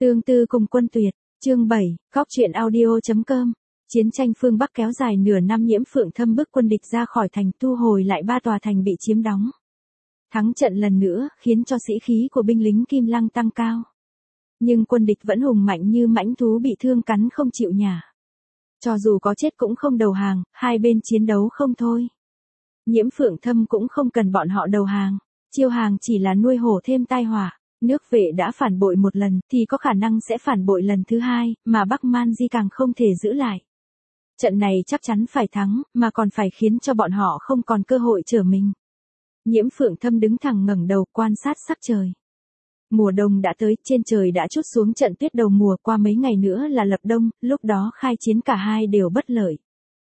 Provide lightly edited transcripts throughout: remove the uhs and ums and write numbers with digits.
Tương tư cùng quân tuyệt, chương 7, góc truyện audio.com. Chiến tranh phương Bắc kéo dài nửa năm, Nhiễm Phượng Thâm bức quân địch ra khỏi thành, thu hồi lại 3 tòa thành bị chiếm đóng. Thắng trận lần nữa, khiến cho sĩ khí của binh lính Kim Lăng tăng cao. Nhưng quân địch vẫn hùng mạnh như mãnh thú bị thương cắn không chịu nhả. Cho dù có chết cũng không đầu hàng, hai bên chiến đấu không thôi. Nhiễm Phượng Thâm cũng không cần bọn họ đầu hàng, chiêu hàng chỉ là nuôi hổ thêm tai họa. Nước Vệ đã phản bội một lần, thì có khả năng sẽ phản bội lần thứ hai, mà Bắc Man Di càng không thể giữ lại. Trận này chắc chắn phải thắng, mà còn phải khiến cho bọn họ không còn cơ hội trở mình. Nhiễm Phượng Thâm đứng thẳng ngẩng đầu quan sát sắc trời. Mùa đông đã tới, trên trời đã trút xuống trận tuyết đầu mùa, qua mấy ngày nữa là lập đông, lúc đó khai chiến cả hai đều bất lợi.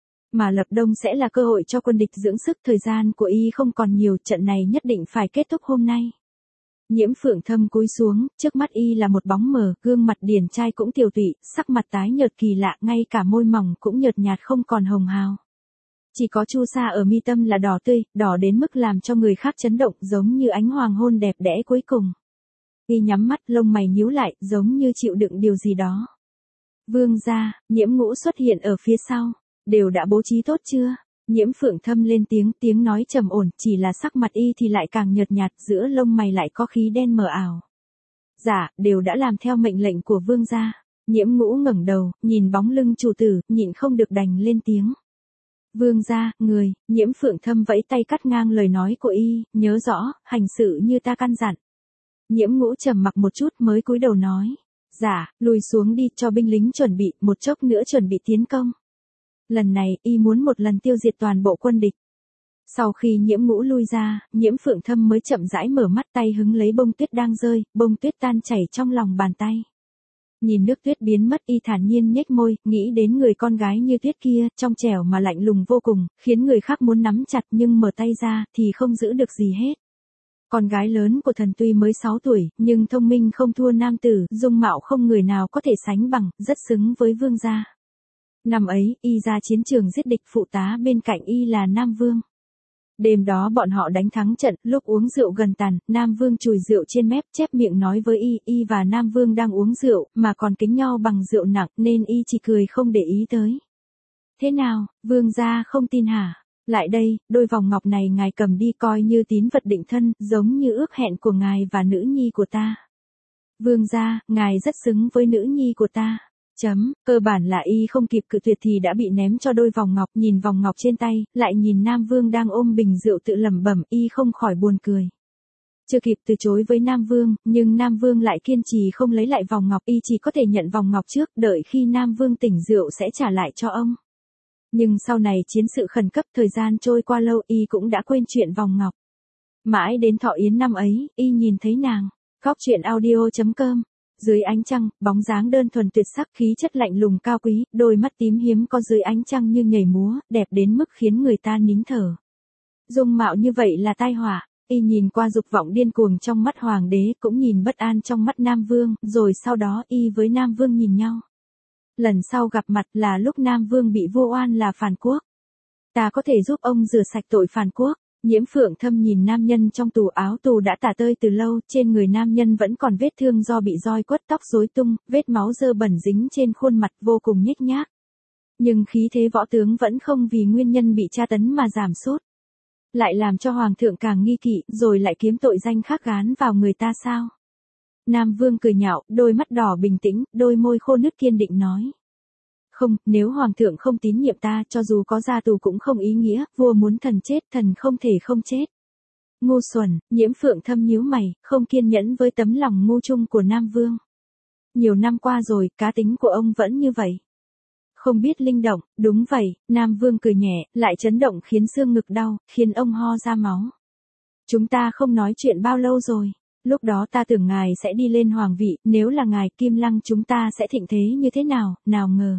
Mà lập đông sẽ là cơ hội cho quân địch dưỡng sức, thời gian của y không còn nhiều, trận này nhất định phải kết thúc hôm nay. Nhiễm Phượng Thâm cúi xuống, trước mắt y là một bóng mờ, gương mặt điển trai cũng tiều tụy, sắc mặt tái nhợt kỳ lạ, ngay cả môi mỏng cũng nhợt nhạt không còn hồng hào. Chỉ có chu sa ở mi tâm là đỏ tươi, đỏ đến mức làm cho người khác chấn động, giống như ánh hoàng hôn đẹp đẽ cuối cùng. Y nhắm mắt, lông mày nhíu lại, giống như chịu đựng điều gì đó. Vương gia, Nhiễm Ngũ xuất hiện ở phía sau, đều đã bố trí tốt chưa? Nhiễm Phượng Thâm lên tiếng nói trầm ổn, chỉ là sắc mặt y thì lại càng nhợt nhạt, giữa lông mày lại có khí đen mờ ảo. Dạ, đều đã làm theo mệnh lệnh của vương gia. Nhiễm Ngũ ngẩng đầu, nhìn bóng lưng chủ tử, nhịn không được đành lên tiếng. Vương gia, người, Nhiễm Phượng Thâm vẫy tay cắt ngang lời nói của y, nhớ rõ, hành sự như ta căn dặn. Nhiễm Ngũ trầm mặc một chút mới cúi đầu nói. Dạ, lùi xuống đi, cho binh lính chuẩn bị, một chốc nữa chuẩn bị tiến công. Lần này, y muốn một lần tiêu diệt toàn bộ quân địch. Sau khi Nhiễm Ngũ lui ra, Nhiễm Phượng Thâm mới chậm rãi mở mắt, tay hứng lấy bông tuyết đang rơi, bông tuyết tan chảy trong lòng bàn tay. Nhìn nước tuyết biến mất, y thản nhiên nhếch môi, nghĩ đến người con gái như tuyết kia, trong trẻo mà lạnh lùng vô cùng, khiến người khác muốn nắm chặt nhưng mở tay ra thì không giữ được gì hết. Con gái lớn của thần tuy mới 6 tuổi, nhưng thông minh không thua nam tử, dung mạo không người nào có thể sánh bằng, rất xứng với vương gia. Năm ấy, y ra chiến trường giết địch, phụ tá bên cạnh y là Nam Vương. Đêm đó bọn họ đánh thắng trận, lúc uống rượu gần tàn, Nam Vương chùi rượu trên mép, chép miệng nói với y và Nam Vương đang uống rượu, mà còn kính nhau bằng rượu nặng, nên y chỉ cười không để ý tới. Thế nào, vương gia không tin hả? Lại đây, đôi vòng ngọc này ngài cầm đi coi như tín vật định thân, giống như ước hẹn của ngài và nữ nhi của ta. Vương gia, ngài rất xứng với nữ nhi của ta. Cơ bản là y không kịp cự tuyệt thì đã bị ném cho đôi vòng ngọc, nhìn vòng ngọc trên tay, lại nhìn Nam Vương đang ôm bình rượu tự lẩm bẩm, y không khỏi buồn cười. Chưa kịp từ chối với Nam Vương, nhưng Nam Vương lại kiên trì không lấy lại vòng ngọc, y chỉ có thể nhận vòng ngọc trước, đợi khi Nam Vương tỉnh rượu sẽ trả lại cho ông. Nhưng sau này chiến sự khẩn cấp, thời gian trôi qua lâu, y cũng đã quên chuyện vòng ngọc. Mãi đến thọ yến năm ấy, y nhìn thấy nàng. Góc truyện audio.com. Dưới ánh trăng, bóng dáng đơn thuần tuyệt sắc, khí chất lạnh lùng cao quý, đôi mắt tím hiếm có dưới ánh trăng như nhảy múa, đẹp đến mức khiến người ta nín thở. Dung mạo như vậy là tai họa, y nhìn qua dục vọng điên cuồng trong mắt hoàng đế, cũng nhìn bất an trong mắt Nam Vương, rồi sau đó y với Nam Vương nhìn nhau. Lần sau gặp mặt là lúc Nam Vương bị vu oan là phản quốc. Ta có thể giúp ông rửa sạch tội phản quốc. Nhiễm Phượng Thâm nhìn nam nhân trong tủ, áo tù đã tả tơi từ lâu, trên người nam nhân vẫn còn vết thương do bị roi quất, tóc rối tung, vết máu dơ bẩn dính trên khuôn mặt vô cùng nhếch nhác. Nhưng khí thế võ tướng vẫn không vì nguyên nhân bị tra tấn mà giảm sút. Lại làm cho hoàng thượng càng nghi kỵ, rồi lại kiếm tội danh khác gán vào người ta sao? Nam Vương cười nhạo, đôi mắt đỏ bình tĩnh, đôi môi khô nứt kiên định nói. Không, nếu hoàng thượng không tín nhiệm ta, cho dù có ra tù cũng không ý nghĩa, vua muốn thần chết, thần không thể không chết. Ngu xuẩn, Nhiễm Phượng Thâm nhíu mày, không kiên nhẫn với tấm lòng ngu chung của Nam Vương. Nhiều năm qua rồi, cá tính của ông vẫn như vậy. Không biết linh động, đúng vậy, Nam Vương cười nhẹ, lại chấn động khiến xương ngực đau, khiến ông ho ra máu. Chúng ta không nói chuyện bao lâu rồi. Lúc đó ta tưởng ngài sẽ đi lên hoàng vị, nếu là ngài Kim Lăng chúng ta sẽ thịnh thế như thế nào, nào ngờ.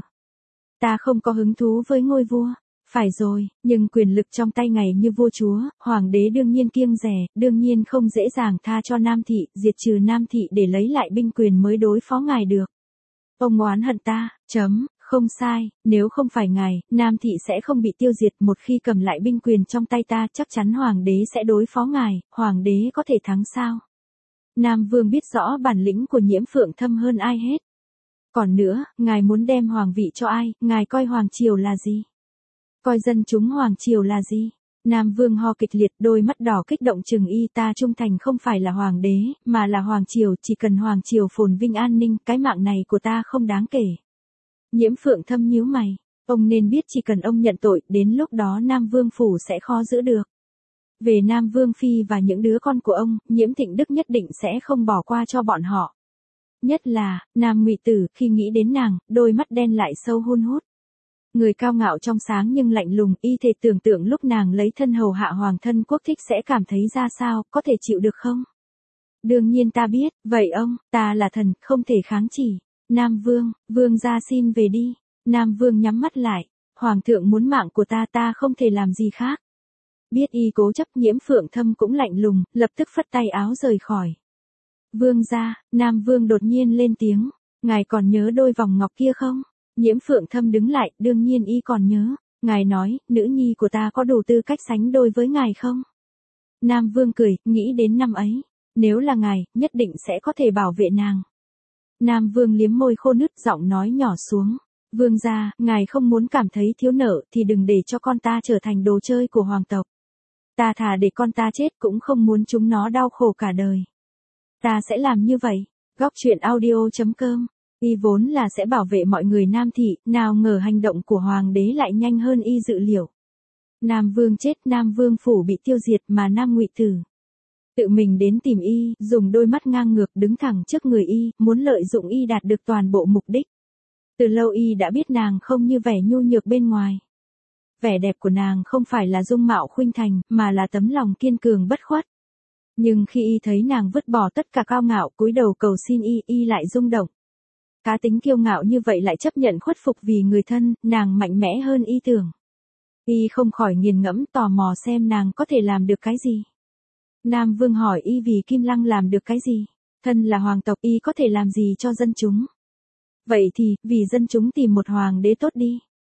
Ta không có hứng thú với ngôi vua. Phải rồi, nhưng quyền lực trong tay ngài như vua chúa, hoàng đế đương nhiên kiêng dè, đương nhiên không dễ dàng tha cho Nam thị, diệt trừ Nam thị để lấy lại binh quyền mới đối phó ngài được. Ông oán hận ta, không sai, nếu không phải ngài, Nam thị sẽ không bị tiêu diệt, một khi cầm lại binh quyền trong tay ta chắc chắn hoàng đế sẽ đối phó ngài, hoàng đế có thể thắng sao? Nam Vương biết rõ bản lĩnh của Nhiễm Phượng Thâm hơn ai hết. Còn nữa, ngài muốn đem hoàng vị cho ai, ngài coi hoàng triều là gì? Coi dân chúng hoàng triều là gì? Nam Vương ho kịch liệt, đôi mắt đỏ kích động trừng y, ta trung thành không phải là hoàng đế, mà là hoàng triều, chỉ cần hoàng triều phồn vinh an ninh, cái mạng này của ta không đáng kể. Nhiễm Phượng Thâm nhíu mày, ông nên biết chỉ cần ông nhận tội, đến lúc đó Nam Vương phủ sẽ khó giữ được. Về Nam Vương phi và những đứa con của ông, Nhiễm Thịnh Đức nhất định sẽ không bỏ qua cho bọn họ. Nhất là, Nam Ngụy Tử, khi nghĩ đến nàng, đôi mắt đen lại sâu hun hút. Người cao ngạo trong sáng nhưng lạnh lùng, y thể tưởng tượng lúc nàng lấy thân hầu hạ hoàng thân quốc thích sẽ cảm thấy ra sao, có thể chịu được không? Đương nhiên ta biết, vậy ông, ta là thần, không thể kháng chỉ. Nam Vương, Vương gia xin về đi. Nam Vương nhắm mắt lại, Hoàng thượng muốn mạng của ta không thể làm gì khác. Biết y cố chấp, Nhiễm Phượng Thâm cũng lạnh lùng, lập tức phất tay áo rời khỏi. Vương gia, Nam Vương đột nhiên lên tiếng, ngài còn nhớ đôi vòng ngọc kia không? Nhiễm Phượng Thâm đứng lại, đương nhiên y còn nhớ. Ngài nói, nữ nhi của ta có đủ tư cách sánh đôi với ngài không? Nam Vương cười, nghĩ đến năm ấy. Nếu là ngài, nhất định sẽ có thể bảo vệ nàng. Nam Vương liếm môi khô nứt, giọng nói nhỏ xuống. Vương gia, ngài không muốn cảm thấy thiếu nợ thì đừng để cho con ta trở thành đồ chơi của hoàng tộc. Ta thà để con ta chết cũng không muốn chúng nó đau khổ cả đời. Ta sẽ làm như vậy. Góc truyện audio.com. Y vốn là sẽ bảo vệ mọi người Nam thị, nào ngờ hành động của hoàng đế lại nhanh hơn y dự liệu. Nam Vương chết, Nam Vương phủ bị tiêu diệt mà Nam Ngụy Tử tự mình đến tìm y, dùng đôi mắt ngang ngược đứng thẳng trước người y, muốn lợi dụng y đạt được toàn bộ mục đích. Từ lâu y đã biết nàng không như vẻ nhu nhược bên ngoài. Vẻ đẹp của nàng không phải là dung mạo khuynh thành, mà là tấm lòng kiên cường bất khuất. Nhưng khi y thấy nàng vứt bỏ tất cả cao ngạo, cúi đầu cầu xin y lại rung động. Cá tính kiêu ngạo như vậy lại chấp nhận khuất phục vì người thân, nàng mạnh mẽ hơn y tưởng. Y không khỏi nghiền ngẫm, tò mò xem nàng có thể làm được cái gì. Nam Vương hỏi y vì Kim Lăng làm được cái gì? Thân là hoàng tộc, y có thể làm gì cho dân chúng? Vậy thì, vì dân chúng tìm một hoàng đế tốt đi.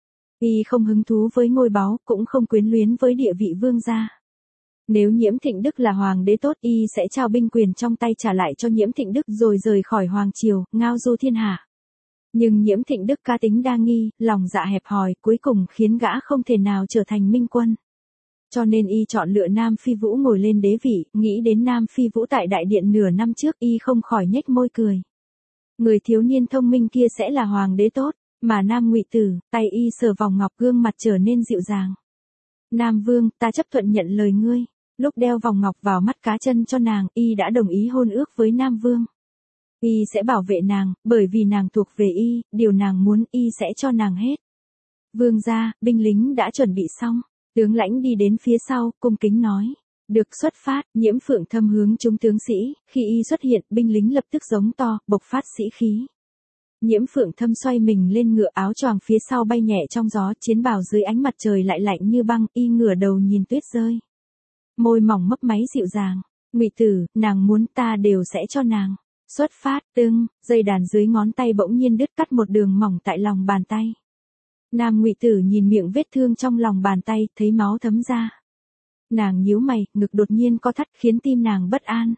Y không hứng thú với ngôi báu, cũng không quyến luyến với địa vị vương gia. Nếu Nhiễm Thịnh Đức là hoàng đế tốt, y sẽ trao binh quyền trong tay trả lại cho Nhiễm Thịnh Đức rồi rời khỏi hoàng triều, ngao du thiên hạ. Nhưng Nhiễm Thịnh Đức cá tính đa nghi, lòng dạ hẹp hòi, cuối cùng khiến gã không thể nào trở thành minh quân. Cho nên y chọn lựa Nam Phi Vũ ngồi lên đế vị, nghĩ đến Nam Phi Vũ tại đại điện nửa năm trước, y không khỏi nhếch môi cười. Người thiếu niên thông minh kia sẽ là hoàng đế tốt, mà Nam Ngụy Tử, tay y sờ vòng ngọc, gương mặt trở nên dịu dàng. Nam Vương, ta chấp thuận nhận lời ngươi. Lúc đeo vòng ngọc vào mắt cá chân cho nàng, y đã đồng ý hôn ước với Nam Vương. Y sẽ bảo vệ nàng, bởi vì nàng thuộc về y, điều nàng muốn y sẽ cho nàng hết. Vương gia, binh lính đã chuẩn bị xong. Tướng lãnh đi đến phía sau, cung kính nói. Được xuất phát, Nhiễm Phượng Thâm hướng chúng tướng sĩ, khi y xuất hiện, binh lính lập tức giống to, bộc phát sĩ khí. Nhiễm Phượng Thâm xoay mình lên ngựa, áo choàng phía sau bay nhẹ trong gió, chiến bào dưới ánh mặt trời lại lạnh như băng, y ngửa đầu nhìn tuyết rơi. Môi mỏng mấp máy dịu dàng. Ngụy Tử, nàng muốn ta đều sẽ cho nàng. Xuất phát, dây đàn dưới ngón tay bỗng nhiên đứt cắt một đường mỏng tại lòng bàn tay. Nam Ngụy Tử nhìn miệng vết thương trong lòng bàn tay, thấy máu thấm ra. Nàng nhíu mày, ngực đột nhiên co thắt khiến tim nàng bất an.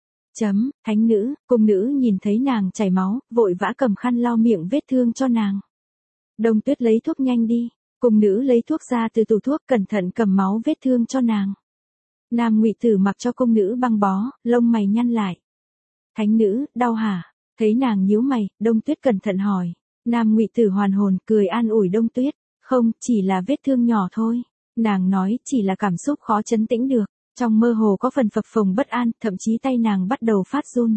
Thánh nữ, cung nữ nhìn thấy nàng chảy máu, vội vã cầm khăn lau miệng vết thương cho nàng. Đông Tuyết lấy thuốc nhanh đi. Cung nữ lấy thuốc ra từ tủ thuốc, cẩn thận cầm máu vết thương cho nàng. Nam Ngụy Tử mặc cho cung nữ băng bó, lông mày nhăn lại. Thánh nữ, đau hả? Thấy nàng nhíu mày, Đông Tuyết cẩn thận hỏi. Nam Ngụy Tử hoàn hồn, cười an ủi Đông Tuyết. Không, chỉ là vết thương nhỏ thôi. Nàng nói, chỉ là cảm xúc khó trấn tĩnh được. Trong mơ hồ có phần phập phồng bất an, thậm chí tay nàng bắt đầu phát run.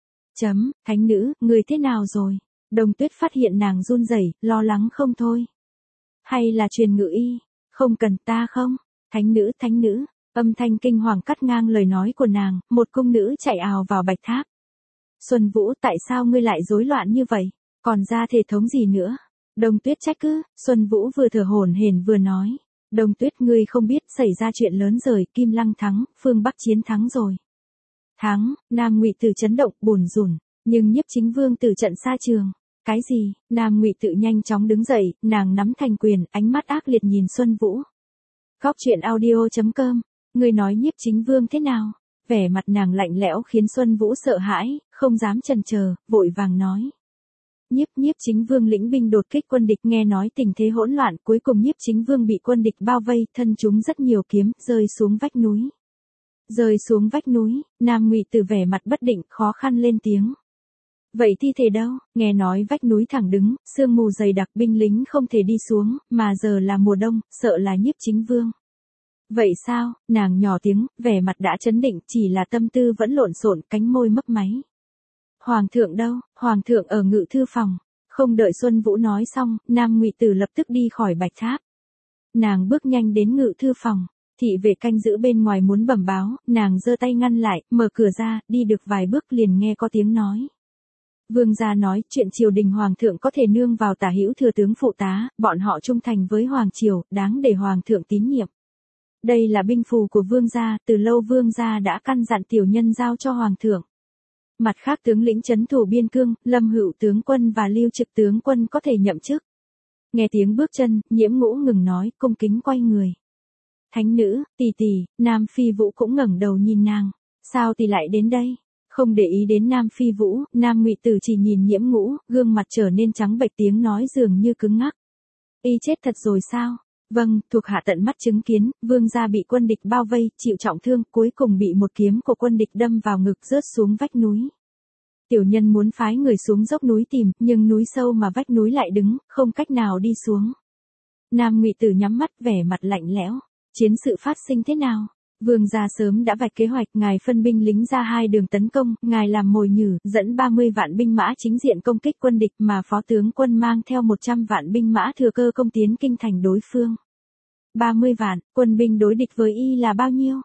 Thánh nữ, người thế nào rồi? Đông Tuyết phát hiện nàng run rẩy, lo lắng không thôi. Hay là truyền ngự y? Không cần, ta không. Thánh nữ. Âm thanh kinh hoàng cắt ngang lời nói của nàng, một cung nữ chạy ào vào bạch tháp. Xuân Vũ, tại sao ngươi lại rối loạn như vậy? Còn ra thể thống gì nữa? Đông Tuyết trách cứ. Xuân Vũ vừa thở hổn hển vừa nói. Đông Tuyết, ngươi không biết xảy ra chuyện lớn rồi, Kim Lăng thắng, phương Bắc chiến thắng rồi. Thắng, Nam Ngụy Tử chấn động, bủn rủn, nhưng Nhiếp Chính Vương tử trận xa trường. Cái gì? Nam Ngụy Tử nhanh chóng đứng dậy, nàng nắm thành quyền, ánh mắt ác liệt nhìn Xuân Vũ. Góc truyện audio.com, ngươi nói Nhiếp Chính Vương thế nào? Vẻ mặt nàng lạnh lẽo khiến Xuân Vũ sợ hãi, không dám chần chờ, vội vàng nói. Nhiếp chính vương lĩnh binh đột kích quân địch, nghe nói tình thế hỗn loạn, cuối cùng nhiếp chính vương bị quân địch bao vây, thân chúng rất nhiều kiếm, rơi xuống vách núi. Rơi xuống vách núi, Nam Ngụy Tử vẻ mặt bất định, khó khăn lên tiếng. Vậy thi thể đâu? Nghe nói vách núi thẳng đứng, sương mù dày đặc, binh lính không thể đi xuống, mà giờ là mùa đông, sợ là nhiếp chính vương. Vậy sao? Nàng nhỏ tiếng, vẻ mặt đã chấn định, chỉ là tâm tư vẫn lộn xộn, cánh môi mấp máy. Hoàng thượng đâu? Hoàng thượng ở ngự thư phòng. Không đợi Xuân Vũ nói xong, Nam Ngụy Tử lập tức đi khỏi Bạch Tháp. Nàng bước nhanh đến ngự thư phòng. Thị vệ canh giữ bên ngoài muốn bẩm báo, nàng giơ tay ngăn lại, mở cửa ra, đi được vài bước liền nghe có tiếng nói. Vương gia nói, chuyện triều đình hoàng thượng có thể nương vào Tả Hữu thừa tướng phụ tá, bọn họ trung thành với hoàng triều, đáng để hoàng thượng tín nhiệm. Đây là binh phù của vương gia, từ lâu vương gia đã căn dặn tiểu nhân giao cho hoàng thượng. Mặt khác tướng lĩnh trấn thủ biên cương, Lâm Hữu tướng quân và Lưu Trực tướng quân có thể nhậm chức. Nghe tiếng bước chân, Nhiễm Ngũ ngừng nói, cung kính quay người. Thánh nữ, tỷ tỷ, Nam Phi Vũ cũng ngẩng đầu nhìn nàng. Sao tỷ lại đến đây? Không để ý đến Nam Phi Vũ, Nam Ngụy Tử chỉ nhìn Nhiễm Ngũ, gương mặt trở nên trắng bệch, tiếng nói dường như cứng ngắc. Y chết thật rồi sao? Vâng, thuộc hạ tận mắt chứng kiến, vương gia bị quân địch bao vây, chịu trọng thương, cuối cùng bị một kiếm của quân địch đâm vào ngực, rớt xuống vách núi. Tiểu nhân muốn phái người xuống dốc núi tìm, nhưng núi sâu mà vách núi lại đứng, không cách nào đi xuống. Nam Ngụy Tử nhắm mắt, vẻ mặt lạnh lẽo. Chiến sự phát sinh thế nào? Vương gia sớm đã vạch kế hoạch, ngài phân binh lính ra hai đường tấn công, ngài làm mồi nhử, dẫn 30 vạn binh mã chính diện công kích quân địch, mà phó tướng quân mang theo 100 vạn binh mã thừa cơ công tiến kinh thành đối phương. 30 vạn, quân binh đối địch với y là bao nhiêu?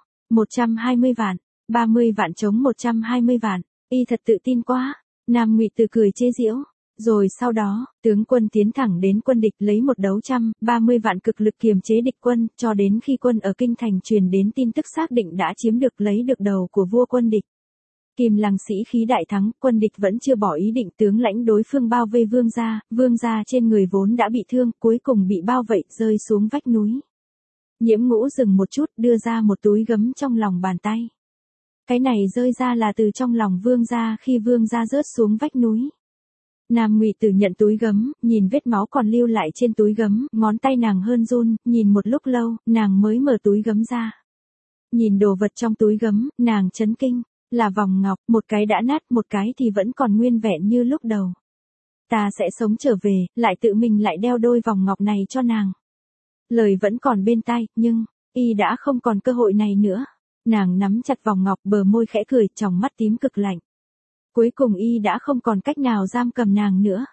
120 vạn, 30 vạn chống 120 vạn, y thật tự tin quá. Nam Ngụy Tử cười chế giễu. Rồi sau đó, tướng quân tiến thẳng đến quân địch, lấy một đấu 130 vạn cực lực kiềm chế địch quân, cho đến khi quân ở kinh thành truyền đến tin tức xác định đã chiếm được, lấy được đầu của vua quân địch. Kim Lăng sĩ khí đại thắng, quân địch vẫn chưa bỏ ý định, tướng lãnh đối phương bao vây vương gia trên người vốn đã bị thương, cuối cùng bị bao vây, rơi xuống vách núi. Nhiễm Ngũ dừng một chút, đưa ra một túi gấm trong lòng bàn tay. Cái này rơi ra là từ trong lòng vương gia khi vương gia rớt xuống vách núi. Nam Ngụy Tử nhận túi gấm, nhìn vết máu còn lưu lại trên túi gấm, ngón tay nàng hơn run, nhìn một lúc lâu, nàng mới mở túi gấm ra. Nhìn đồ vật trong túi gấm, nàng chấn kinh, là vòng ngọc, một cái đã nát, một cái thì vẫn còn nguyên vẹn như lúc đầu. Ta sẽ sống trở về, lại tự mình lại đeo đôi vòng ngọc này cho nàng. Lời vẫn còn bên tai, nhưng, y đã không còn cơ hội này nữa. Nàng nắm chặt vòng ngọc, bờ môi khẽ cười, tròng mắt tím cực lạnh. Cuối cùng y đã không còn cách nào giam cầm nàng nữa.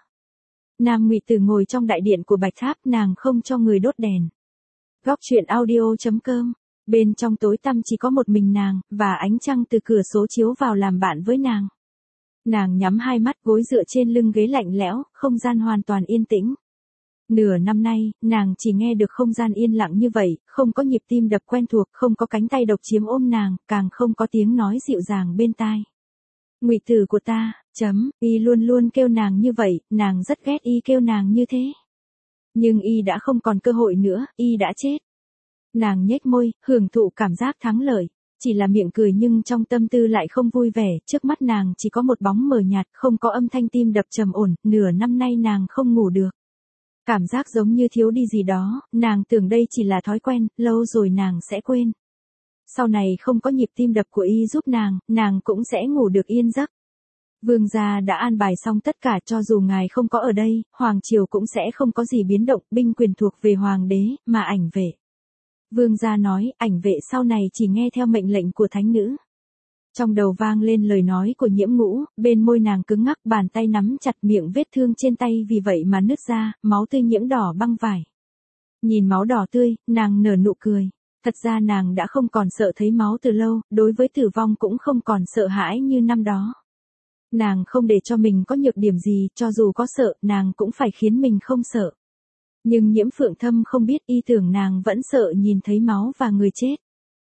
Nam Ngụy Tử ngồi trong đại điện của Bạch Tháp, nàng không cho người đốt đèn. Góc truyện audio.com. Bên trong tối tăm chỉ có một mình nàng, và ánh trăng từ cửa sổ chiếu vào làm bạn với nàng. Nàng nhắm hai mắt, gối dựa trên lưng ghế lạnh lẽo, không gian hoàn toàn yên tĩnh. Nửa năm nay, nàng chỉ nghe được không gian yên lặng như vậy, không có nhịp tim đập quen thuộc, không có cánh tay độc chiếm ôm nàng, càng không có tiếng nói dịu dàng bên tai. Ngụy Tử của ta, y luôn luôn kêu nàng như vậy, nàng rất ghét y kêu nàng như thế. Nhưng y đã không còn cơ hội nữa, y đã chết. Nàng nhếch môi, hưởng thụ cảm giác thắng lợi, chỉ là miệng cười nhưng trong tâm tư lại không vui vẻ, trước mắt nàng chỉ có một bóng mờ nhạt, không có âm thanh, tim đập trầm ổn, nửa năm nay nàng không ngủ được. Cảm giác giống như thiếu đi gì đó, nàng tưởng đây chỉ là thói quen, lâu rồi nàng sẽ quên. Sau này không có nhịp tim đập của y giúp nàng cũng sẽ ngủ được yên giấc. Vương gia đã an bài xong tất cả, cho dù ngài không có ở đây, hoàng triều cũng sẽ không có gì biến động, binh quyền thuộc về hoàng đế, mà ảnh vệ. Vương gia nói, ảnh vệ sau này chỉ nghe theo mệnh lệnh của thánh nữ. Trong đầu vang lên lời nói của Nhiễm Ngũ, bên môi nàng cứng ngắc, bàn tay nắm chặt, miệng vết thương trên tay vì vậy mà nứt ra, máu tươi nhiễm đỏ băng vải. Nhìn máu đỏ tươi, nàng nở nụ cười. Thật ra nàng đã không còn sợ thấy máu từ lâu, đối với tử vong cũng không còn sợ hãi như năm đó. Nàng không để cho mình có nhược điểm gì, cho dù có sợ, nàng cũng phải khiến mình không sợ. Nhưng Nhiễm Phượng Thâm không biết, y tưởng nàng vẫn sợ nhìn thấy máu và người chết.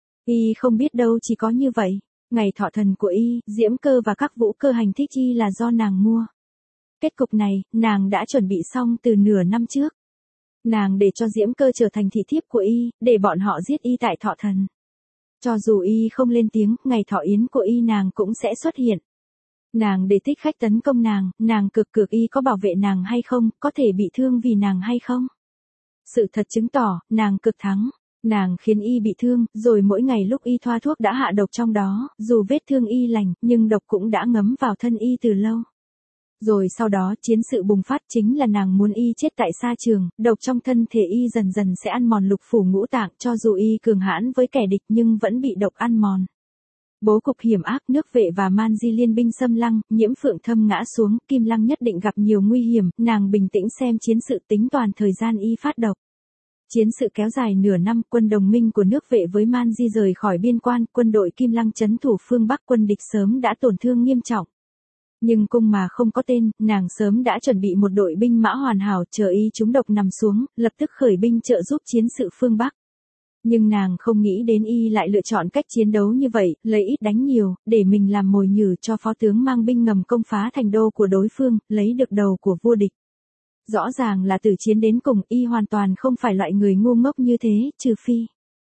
Y không biết đâu, chỉ có như vậy. Ngày thọ thần của y, Diễm Cơ và các vũ cơ hành thích y là do nàng mua. Kết cục này, nàng đã chuẩn bị xong từ nửa năm trước. Nàng để cho Diễm Cơ trở thành thị thiếp của y, để bọn họ giết y tại thọ thần. Cho dù y không lên tiếng, ngày thọ yến của y nàng cũng sẽ xuất hiện. Nàng để thích khách tấn công nàng cược y có bảo vệ nàng hay không, có thể bị thương vì nàng hay không. Sự thật chứng tỏ, nàng cực thắng. Nàng khiến y bị thương, rồi mỗi ngày lúc y thoa thuốc đã hạ độc trong đó, dù vết thương y lành, nhưng độc cũng đã ngấm vào thân y từ lâu. Rồi sau đó chiến sự bùng phát, chính là nàng muốn y chết tại sa trường, độc trong thân thể y dần dần sẽ ăn mòn lục phủ ngũ tạng, cho dù y cường hãn với kẻ địch nhưng vẫn bị độc ăn mòn. Bố cục hiểm ác, nước Vệ và Man Di liên binh xâm lăng, Nhiễm Phượng Thâm ngã xuống, Kim Lăng nhất định gặp nhiều nguy hiểm, nàng bình tĩnh xem chiến sự tính toàn thời gian y phát độc. Chiến sự kéo dài nửa năm, quân đồng minh của nước Vệ với Man Di rời khỏi biên quan, quân đội Kim Lăng trấn thủ phương Bắc, quân địch sớm đã tổn thương nghiêm trọng. Nhưng cung mà không có tên, nàng sớm đã chuẩn bị một đội binh mã hoàn hảo, chờ y trúng độc nằm xuống, lập tức khởi binh trợ giúp chiến sự phương Bắc. Nhưng nàng không nghĩ đến y lại lựa chọn cách chiến đấu như vậy, lấy ít đánh nhiều, để mình làm mồi nhử cho phó tướng mang binh ngầm công phá thành đô của đối phương, lấy được đầu của vua địch. Rõ ràng là từ chiến đến cùng, y hoàn toàn không phải loại người ngu ngốc như thế, trừ phi.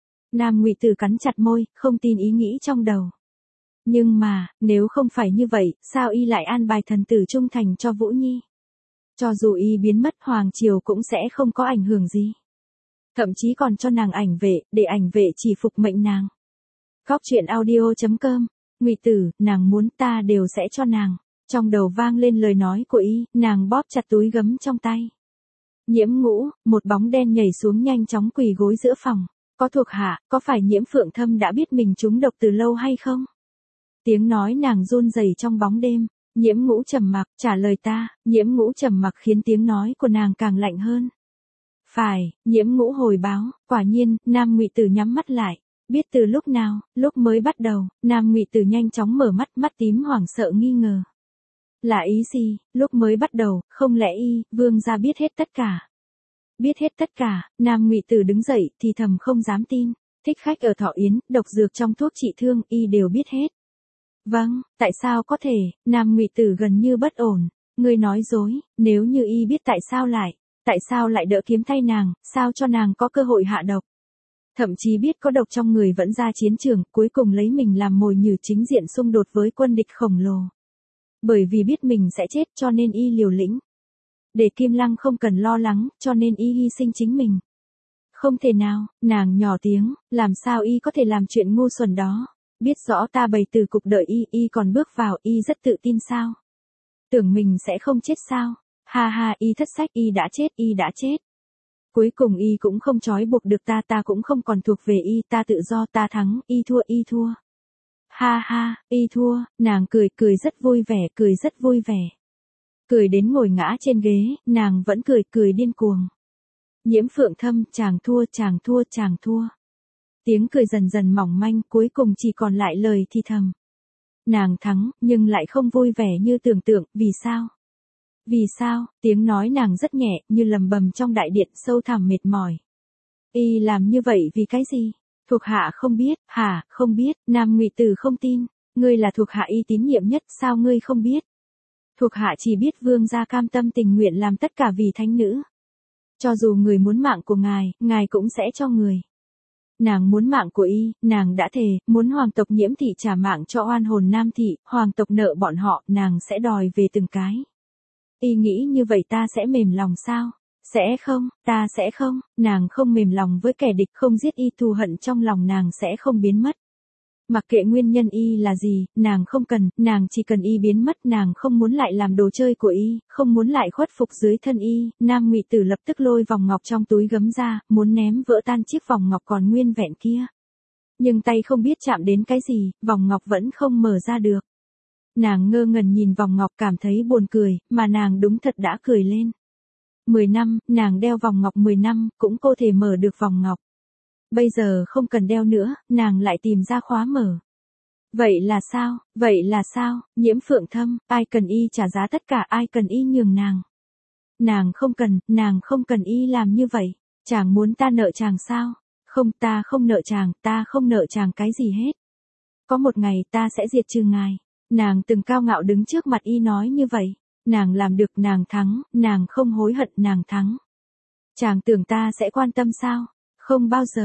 Nam Ngụy Tử cắn chặt môi, không tin ý nghĩ trong đầu. Nhưng mà, nếu không phải như vậy, sao y lại an bài thần tử trung thành cho Vũ Nhi? Cho dù y biến mất, Hoàng Triều cũng sẽ không có ảnh hưởng gì. Thậm chí còn cho nàng ảnh vệ, để ảnh vệ chỉ phục mệnh nàng. Góc truyện audio.com, Ngụy Tử, nàng muốn ta đều sẽ cho nàng. Trong đầu vang lên lời nói của y, nàng bóp chặt túi gấm trong tay. Nhiễm Ngũ, một bóng đen nhảy xuống nhanh chóng quỳ gối giữa phòng. Có thuộc hạ, có phải Nhiễm Phượng Thâm đã biết mình trúng độc từ lâu hay không? Tiếng nói nàng run rẩy trong bóng đêm. Nhiễm Ngũ trầm mặc, trả lời ta. Nhiễm Ngũ trầm mặc khiến tiếng nói của nàng càng lạnh hơn. Phải, Nhiễm Ngũ hồi báo, quả nhiên, Nam Ngụy Tử nhắm mắt lại. Biết từ lúc nào, lúc mới bắt đầu, Nam Ngụy Tử nhanh chóng mở mắt, mắt tím hoảng sợ nghi ngờ. Là ý gì, lúc mới bắt đầu, không lẽ Vương gia biết hết tất cả? Biết hết tất cả, Nam Ngụy Tử đứng dậy, thì thầm không dám tin. Thích khách ở Thọ Yến, độc dược trong thuốc trị thương, đều biết hết. Vâng, tại sao có thể? Nam Ngụy Tử gần như bất ổn. Ngươi nói dối, nếu như biết tại sao lại đỡ kiếm thay nàng, sao cho nàng có cơ hội hạ độc? Thậm chí biết có độc trong người vẫn ra chiến trường, cuối cùng lấy mình làm mồi nhử chính diện xung đột với quân địch khổng lồ. Bởi vì biết mình sẽ chết cho nên liều lĩnh. Để Kim Lăng không cần lo lắng, cho nên hy sinh chính mình. Không thể nào, nàng nhỏ tiếng, làm sao có thể làm chuyện ngu xuẩn đó? Biết rõ ta bày từ cục đợi còn bước vào, rất tự tin sao? Tưởng mình sẽ không chết sao? Ha ha, thất sách, đã chết. Cuối cùng cũng không trói buộc được ta cũng không còn thuộc về ta tự do, ta thắng, thua. Ha ha, thua, nàng cười rất vui vẻ. Cười đến ngồi ngã trên ghế, nàng vẫn cười điên cuồng. Nhiễm Phượng Thâm, chàng thua. Tiếng cười dần dần mỏng manh, cuối cùng chỉ còn lại lời thì thầm. Nàng thắng, nhưng lại không vui vẻ như tưởng tượng, vì sao? Vì sao? Tiếng nói nàng rất nhẹ, như lầm bầm trong đại điện, sâu thẳm mệt mỏi. Làm như vậy vì cái gì? Thuộc hạ không biết, hả, không biết, Nam Ngụy Tử không tin. Ngươi là thuộc hạ tín nhiệm nhất, sao ngươi không biết? Thuộc hạ chỉ biết vương gia cam tâm tình nguyện làm tất cả vì thánh nữ. Cho dù người muốn mạng của ngài cũng sẽ cho người. Nàng muốn mạng của nàng đã thề, muốn hoàng tộc Nhiễm thị trả mạng cho oan hồn Nam thị, hoàng tộc nợ bọn họ, nàng sẽ đòi về từng cái. Nghĩ như vậy ta sẽ mềm lòng sao? Sẽ không, ta sẽ không, nàng không mềm lòng với kẻ địch, không giết thù hận trong lòng nàng sẽ không biến mất. Mặc kệ nguyên nhân là gì, nàng không cần, nàng chỉ cần biến mất, nàng không muốn lại làm đồ chơi của không muốn lại khuất phục dưới thân Nam Ngụy Tử lập tức lôi vòng ngọc trong túi gấm ra, muốn ném vỡ tan chiếc vòng ngọc còn nguyên vẹn kia. Nhưng tay không biết chạm đến cái gì, vòng ngọc vẫn không mở ra được. Nàng ngơ ngẩn nhìn vòng ngọc cảm thấy buồn cười, mà nàng đúng thật đã cười lên. 10 năm, nàng đeo vòng ngọc 10 năm, cũng không thể mở được vòng ngọc. Bây giờ không cần đeo nữa, nàng lại tìm ra khóa mở. Vậy là sao, Nhiễm Phượng Thâm, ai cần trả giá tất cả, ai cần nhường nàng. Nàng không cần làm như vậy, chàng muốn ta nợ chàng sao? Không, ta không nợ chàng cái gì hết. Có một ngày ta sẽ diệt trừ ngài. Nàng từng cao ngạo đứng trước mặt nói như vậy. Nàng làm được, nàng thắng, nàng không hối hận, nàng thắng. Chàng tưởng ta sẽ quan tâm sao? Không bao giờ,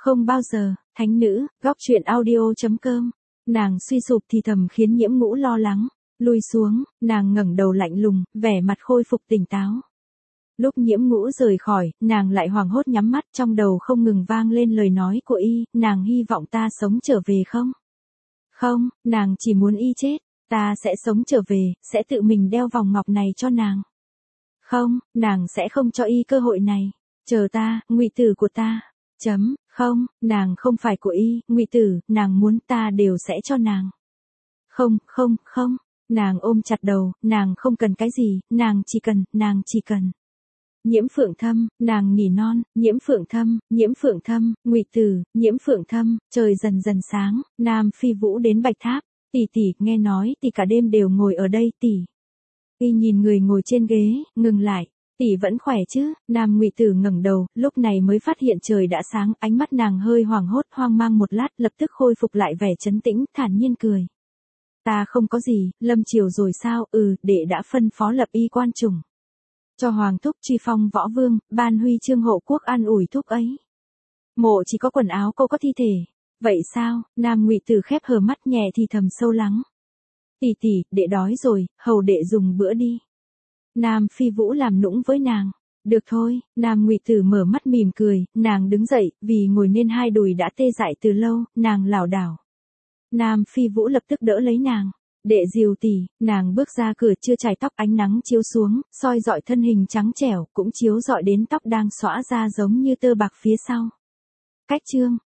Không bao giờ, thánh nữ, góc chuyện audio.com. Nàng suy sụp thì thầm khiến Nhiễm Ngũ lo lắng. Lùi xuống, nàng ngẩng đầu lạnh lùng, vẻ mặt khôi phục tỉnh táo. Lúc Nhiễm Ngũ rời khỏi, nàng lại hoảng hốt nhắm mắt, trong đầu không ngừng vang lên lời nói của y, nàng hy vọng ta sống trở về không? Không, nàng chỉ muốn y chết, ta sẽ sống trở về, sẽ tự mình đeo vòng ngọc này cho nàng. Không, nàng sẽ không cho y cơ hội này. Chờ ta, ngụy tử của ta. Không, nàng không phải của y, ngụy tử, nàng muốn ta đều sẽ cho nàng. Không, nàng ôm chặt đầu, nàng không cần cái gì, nàng chỉ cần. Nhiễm Phượng Thâm, nàng nỉ non, Nhiễm Phượng Thâm, ngụy tử, Nhiễm Phượng Thâm, trời dần dần sáng, Nam Phi Vũ đến Bạch Tháp, tỷ, nghe nói tỷ cả đêm đều ngồi ở đây tỷ. Y nhìn người ngồi trên ghế, ngừng lại, tỷ vẫn khỏe chứ? Nam ngụy tử ngẩng đầu, lúc này mới phát hiện trời đã sáng, ánh mắt nàng hơi hoảng hốt, hoang mang một lát, lập tức khôi phục lại vẻ trấn tĩnh, thản nhiên cười. Ta không có gì, lâm chiều rồi sao? Đệ đã phân phó lập y quan chủng. Cho hoàng thúc truy phong võ vương, ban huy chương hộ quốc an ủi thúc ấy. Mộ chỉ có quần áo cô có thi thể. Vậy sao? Nam ngụy tử khép hờ mắt nhẹ thì thầm sâu lắng. Tỷ, đệ đói rồi, hầu đệ dùng bữa đi. Nam Phi Vũ làm nũng với nàng. Được thôi, Nam ngụy tử mở mắt mỉm cười, nàng đứng dậy, vì ngồi nên hai đùi đã tê dại từ lâu, nàng lảo đảo. Nam Phi Vũ lập tức đỡ lấy nàng. Đệ dìu tỷ, nàng bước ra cửa chưa chải tóc, ánh nắng chiếu xuống, soi rọi thân hình trắng trẻo, cũng chiếu rọi đến tóc đang xõa ra giống như tơ bạc phía sau. Cách chương